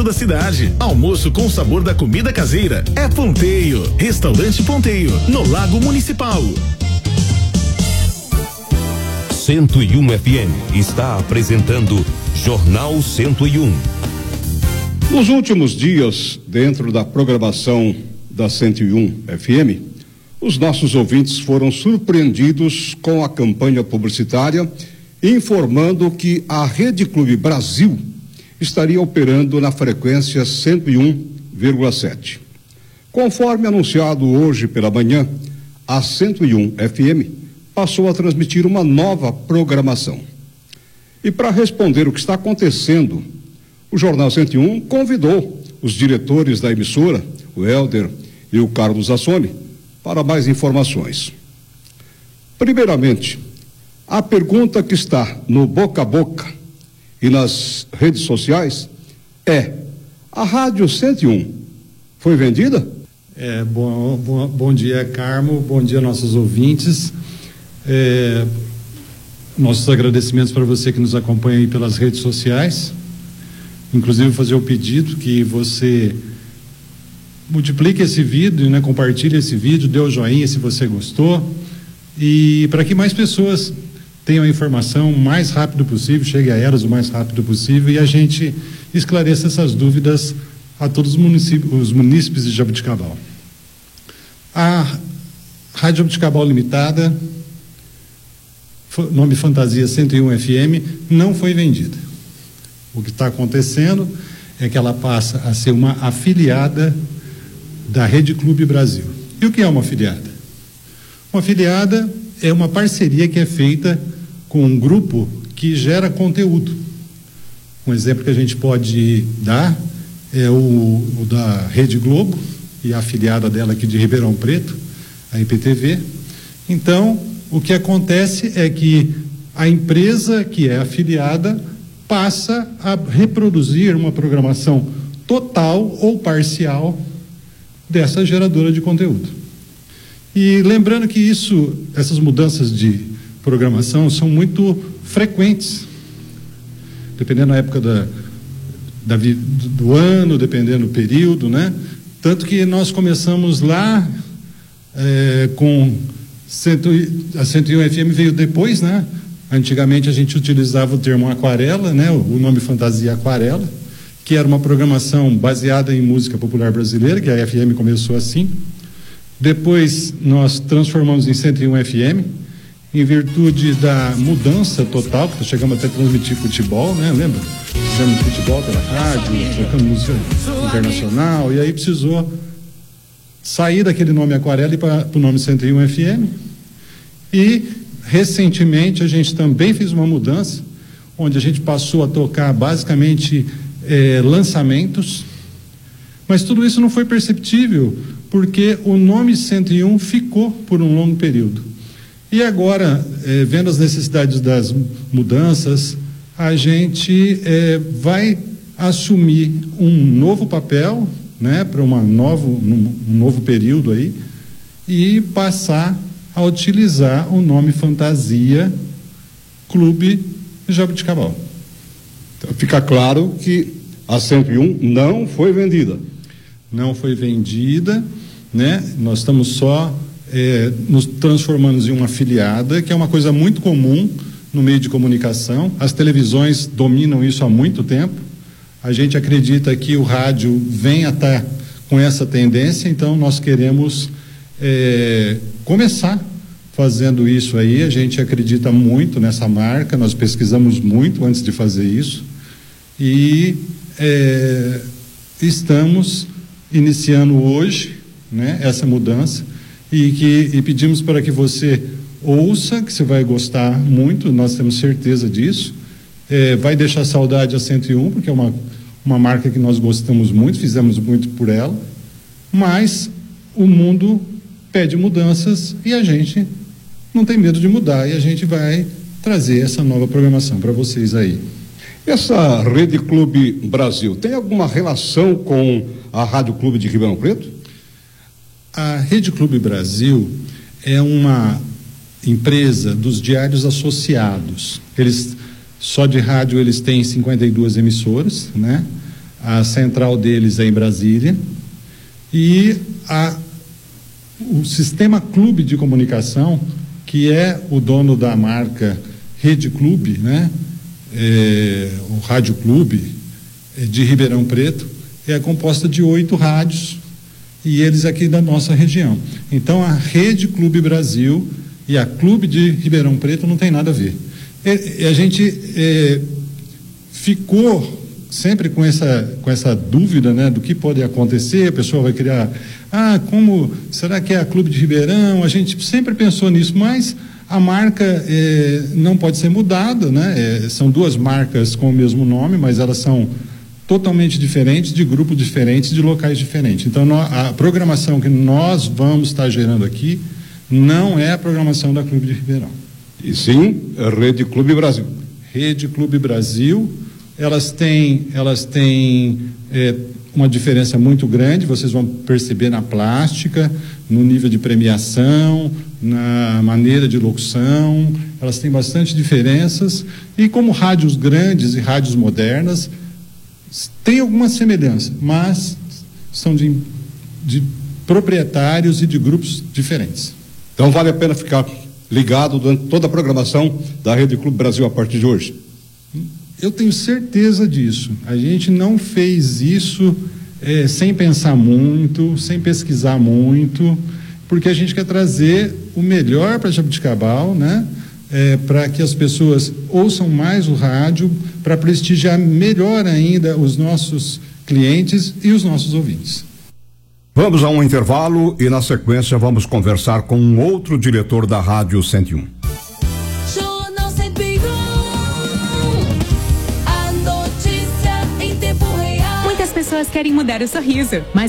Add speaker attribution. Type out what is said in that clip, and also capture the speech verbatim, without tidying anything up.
Speaker 1: da cidade. Almoço com sabor da comida caseira. É Ponteio. Restaurante Ponteio, no Lago Municipal.
Speaker 2: cento e um F M está apresentando Jornal cento e um.
Speaker 3: Nos últimos dias, dentro da programação da cento e um F M, os nossos ouvintes foram surpreendidos com a campanha publicitária informando que a Rede Clube Brasil estaria operando na frequência cento e um vírgula sete. Conforme anunciado hoje pela manhã, a cento e um F M passou a transmitir uma nova programação. E para responder o que está acontecendo, o Jornal cento e um convidou os diretores da emissora, o Helder e o Carlos Assoni, para mais informações. Primeiramente, a pergunta que está no boca a boca e nas redes sociais é: a Rádio cento e um foi vendida?
Speaker 4: É, bom, bom, bom dia, Carmo, bom dia, nossos ouvintes. É, nossos agradecimentos para você que nos acompanha aí pelas redes sociais. Inclusive fazer o pedido que você multiplique esse vídeo, né, compartilhe esse vídeo, dê o joinha se você gostou, e para que mais pessoas tenham a informação o mais rápido possível, chegue a elas o mais rápido possível e a gente esclareça essas dúvidas a todos os municípios, os munícipes de Jaboticabal. A Rádio Jaboticabal Limitada, nome Fantasia cento e um F M, não foi vendida. O que está acontecendo é que ela passa a ser uma afiliada da Rede Clube Brasil. E o que é uma afiliada? Uma afiliada é uma parceria que é feita com um grupo que gera conteúdo. Um exemplo que a gente pode dar é o, o da Rede Globo e a afiliada dela aqui de Ribeirão Preto, a I P T V. Então, o que acontece é que a empresa que é afiliada passa a reproduzir uma programação total ou parcial dessa geradora de conteúdo. E lembrando que isso, essas mudanças de programação são muito frequentes, dependendo da época da, da, do ano, dependendo do período, né? Tanto que nós começamos lá é, com cento, a cento e um F M veio depois, né? Antigamente a gente utilizava o termo aquarela, né? O nome Fantasia Aquarela, que era uma programação baseada em música popular brasileira, que a F M começou assim. Depois nós transformamos em cento e um F M, em virtude da mudança total, porque chegamos até a transmitir futebol, né? Lembra? Fizemos futebol pela rádio, tocando música internacional, e aí precisou sair daquele nome Aquarela e para o nome cento e um F M. E recentemente a gente também fez uma mudança, onde a gente passou a tocar basicamente eh, lançamentos, mas tudo isso não foi perceptível, porque o nome cento e um ficou por um longo período. E agora, eh, vendo as necessidades das mudanças, a gente eh, vai assumir um novo papel, né, para uma novo, um, um novo período aí, e passar a utilizar o nome Fantasia Clube Jaboticabal.
Speaker 3: Então, fica claro que a cento e um não foi vendida.
Speaker 4: Não foi vendida, né? Nós estamos só é, nos transformando em uma afiliada, que é uma coisa muito comum no meio de comunicação. As televisões dominam isso há muito tempo. A gente acredita que o rádio vem a estar com essa tendência, então nós queremos é, começar fazendo isso aí. A gente acredita muito nessa marca, nós pesquisamos muito antes de fazer isso e é, estamos iniciando hoje, né, essa mudança e, que, e pedimos para que você ouça, que você vai gostar muito, nós temos certeza disso. É, vai deixar saudade a cento e um, porque é uma, uma marca que nós gostamos muito, fizemos muito por ela, mas o mundo pede mudanças e a gente não tem medo de mudar, e a gente vai trazer essa nova programação para vocês aí.
Speaker 3: Essa Rede Clube Brasil tem alguma relação com a Rádio Clube de Ribeirão Preto?
Speaker 4: A Rede Clube Brasil é uma empresa dos diários associados. Eles, só de rádio, eles têm cinquenta e duas emissoras, né? a central deles é em Brasília, e a, o Sistema Clube de Comunicação, que é o dono da marca Rede Clube, né? É, o Rádio Clube é, de Ribeirão Preto, é composta de oito rádios, e eles aqui da nossa região. Então a Rede Clube Brasil e a Clube de Ribeirão Preto não tem nada a ver. E, e a gente é, ficou sempre com essa, com essa dúvida, né, do que pode acontecer. A pessoa vai criar, ah, como, será que é a Clube de Ribeirão? A gente sempre pensou nisso, mas a marca é, não pode ser mudada, né? É, são duas marcas com o mesmo nome, mas elas são totalmente diferentes, de grupos diferentes, de locais diferentes. Então, no, a programação que nós vamos estar gerando aqui não é a programação da Clube de Ribeirão.
Speaker 3: E sim, a Rede Clube Brasil.
Speaker 4: Rede Clube Brasil, elas têm, elas têm é, uma diferença muito grande, vocês vão perceber na plástica, no nível de premiação, na maneira de locução, elas têm bastante diferenças, e como rádios grandes e rádios modernas, tem alguma semelhança, mas são de, de proprietários e de grupos diferentes.
Speaker 3: Então vale a pena ficar ligado durante toda a programação da Rede Clube Brasil a partir de hoje.
Speaker 4: Eu tenho certeza disso. A gente não fez isso é, sem pensar muito, sem pesquisar muito, porque a gente quer trazer o melhor para Jaboticabal, né? É, para que as pessoas ouçam mais o rádio, para prestigiar melhor ainda os nossos clientes e os nossos ouvintes.
Speaker 5: Vamos a um intervalo e na sequência vamos conversar com um outro diretor da Rádio cento e um.
Speaker 6: Jornal cento e um, a notícia em tempo real.
Speaker 7: Muitas pessoas querem mudar o sorriso, mas